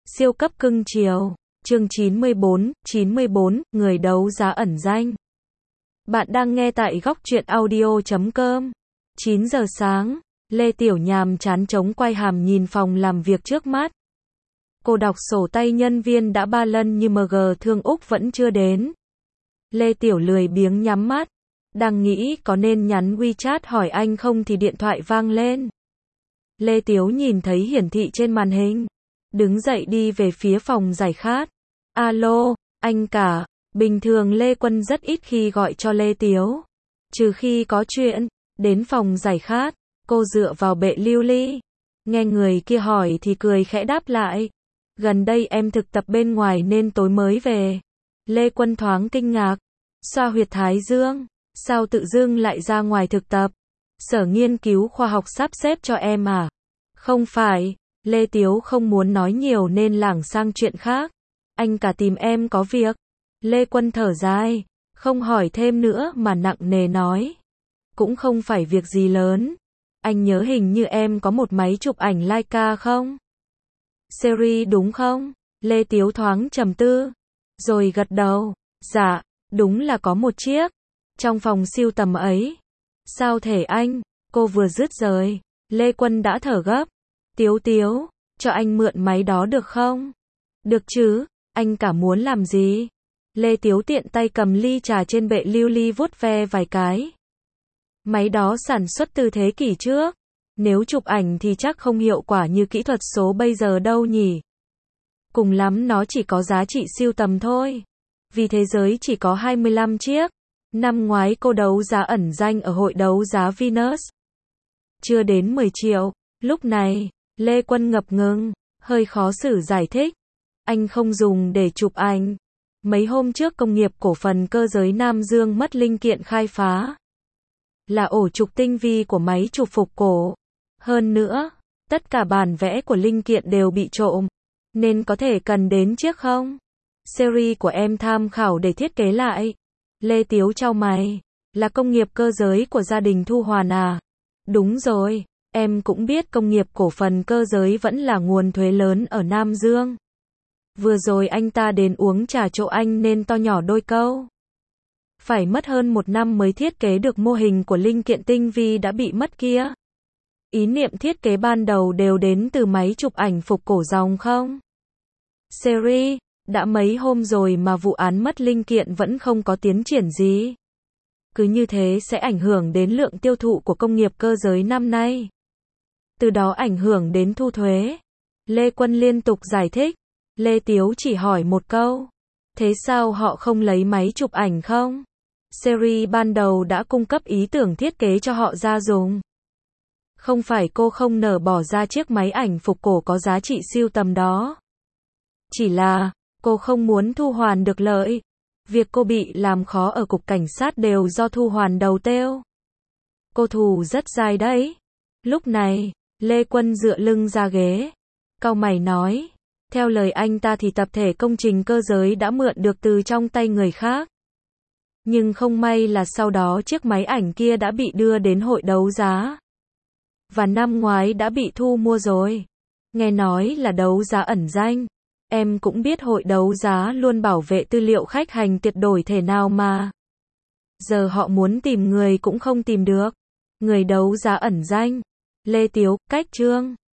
Siêu cấp cưng chiều. Chương 94, người đấu giá ẩn danh. Bạn đang nghe tại góc truyện audio.com. 9 giờ sáng, Lê Tiểu nhàm chán chống quay hàm nhìn phòng làm việc trước mắt. Cô đọc sổ tay nhân viên đã 3 lần nhưng MG Thương Úc vẫn chưa đến. Lê Tiểu lười biếng nhắm mắt. Đang nghĩ có nên nhắn WeChat hỏi anh không thì điện thoại vang lên. Lê Tiểu nhìn thấy hiển thị trên màn hình. Đứng dậy đi về phía phòng giải khát. Alo, anh cả. Bình thường Lê Quân rất ít khi gọi cho Lê Tiểu. Trừ khi có chuyện. Đến phòng giải khát, cô dựa vào bệ lưu ly. Nghe người kia hỏi thì cười khẽ đáp lại. Gần đây em thực tập bên ngoài nên tối mới về. Lê Quân thoáng kinh ngạc. Xoa huyệt thái dương. Sao tự dưng lại ra ngoài thực tập? Sở nghiên cứu khoa học sắp xếp cho em à? Không phải. Lê Tiếu không muốn nói nhiều nên lảng sang chuyện khác. Anh cả tìm em có việc. Lê Quân thở dài. Không hỏi thêm nữa mà nặng nề nói. Cũng không phải việc gì lớn. Anh nhớ hình như em có một máy chụp ảnh Leica không? Series đúng không? Lê Tiếu thoáng trầm tư. Rồi gật đầu. Dạ, đúng là có một chiếc. Trong phòng siêu tầm ấy. Sao thể anh? Cô vừa dứt lời. Lê Quân đã thở gấp. Tiếu, cho anh mượn máy đó được không? Được chứ, anh cả muốn làm gì? Lê Tiếu tiện tay cầm ly trà trên bệ lưu ly vuốt ve vài cái. Máy đó sản xuất từ thế kỷ trước. Nếu chụp ảnh thì chắc không hiệu quả như kỹ thuật số bây giờ đâu nhỉ? Cùng lắm nó chỉ có giá trị sưu tầm thôi. Vì thế giới chỉ có 25 chiếc. Năm ngoái cô đấu giá ẩn danh ở hội đấu giá Venus. Chưa đến 10 triệu. Lúc này, Lê Quân ngập ngừng, hơi khó xử giải thích. Anh không dùng để chụp ảnh. Mấy hôm trước công nghiệp cổ phần cơ giới Nam Dương mất linh kiện khai phá. Là ổ trục tinh vi của máy chụp phục cổ. Hơn nữa, tất cả bản vẽ của linh kiện đều bị trộm. Nên có thể cần đến chiếc không? Series của em tham khảo để thiết kế lại. Lê Tiếu chau mày. Là công nghiệp cơ giới của gia đình Thu Hoàn à? Đúng rồi. Em cũng biết công nghiệp cổ phần cơ giới vẫn là nguồn thuế lớn ở Nam Dương. Vừa rồi anh ta đến uống trà chỗ anh nên to nhỏ đôi câu. Phải mất hơn 1 năm mới thiết kế được mô hình của linh kiện tinh vi đã bị mất kia. Ý niệm thiết kế ban đầu đều đến từ máy chụp ảnh phục cổ dòng không? Series, đã mấy hôm rồi mà vụ án mất linh kiện vẫn không có tiến triển gì. Cứ như thế sẽ ảnh hưởng đến lượng tiêu thụ của công nghiệp cơ giới năm nay. Từ đó ảnh hưởng đến thu thuế. Lê Quân liên tục giải thích. Lê Tiếu chỉ hỏi một câu. Thế sao họ không lấy máy chụp ảnh không? Series ban đầu đã cung cấp ý tưởng thiết kế cho họ ra dùng. Không phải cô không nỡ bỏ ra chiếc máy ảnh phục cổ có giá trị sưu tầm đó. Chỉ là, cô không muốn Thu Hoàn được lợi. Việc cô bị làm khó ở cục cảnh sát đều do Thu Hoàn đầu têu. Cô thù rất dai đấy. Lúc này, Lê Quân dựa lưng ra ghế. Cau mày nói. Theo lời anh ta thì tập thể công trình cơ giới đã mượn được từ trong tay người khác. Nhưng không may là sau đó chiếc máy ảnh kia đã bị đưa đến hội đấu giá. Và năm ngoái đã bị thu mua rồi. Nghe nói là đấu giá ẩn danh. Em cũng biết hội đấu giá luôn bảo vệ tư liệu khách hàng tuyệt đối thể nào mà. Giờ họ muốn tìm người cũng không tìm được. Người đấu giá ẩn danh. Lê Tiếu, cách chương.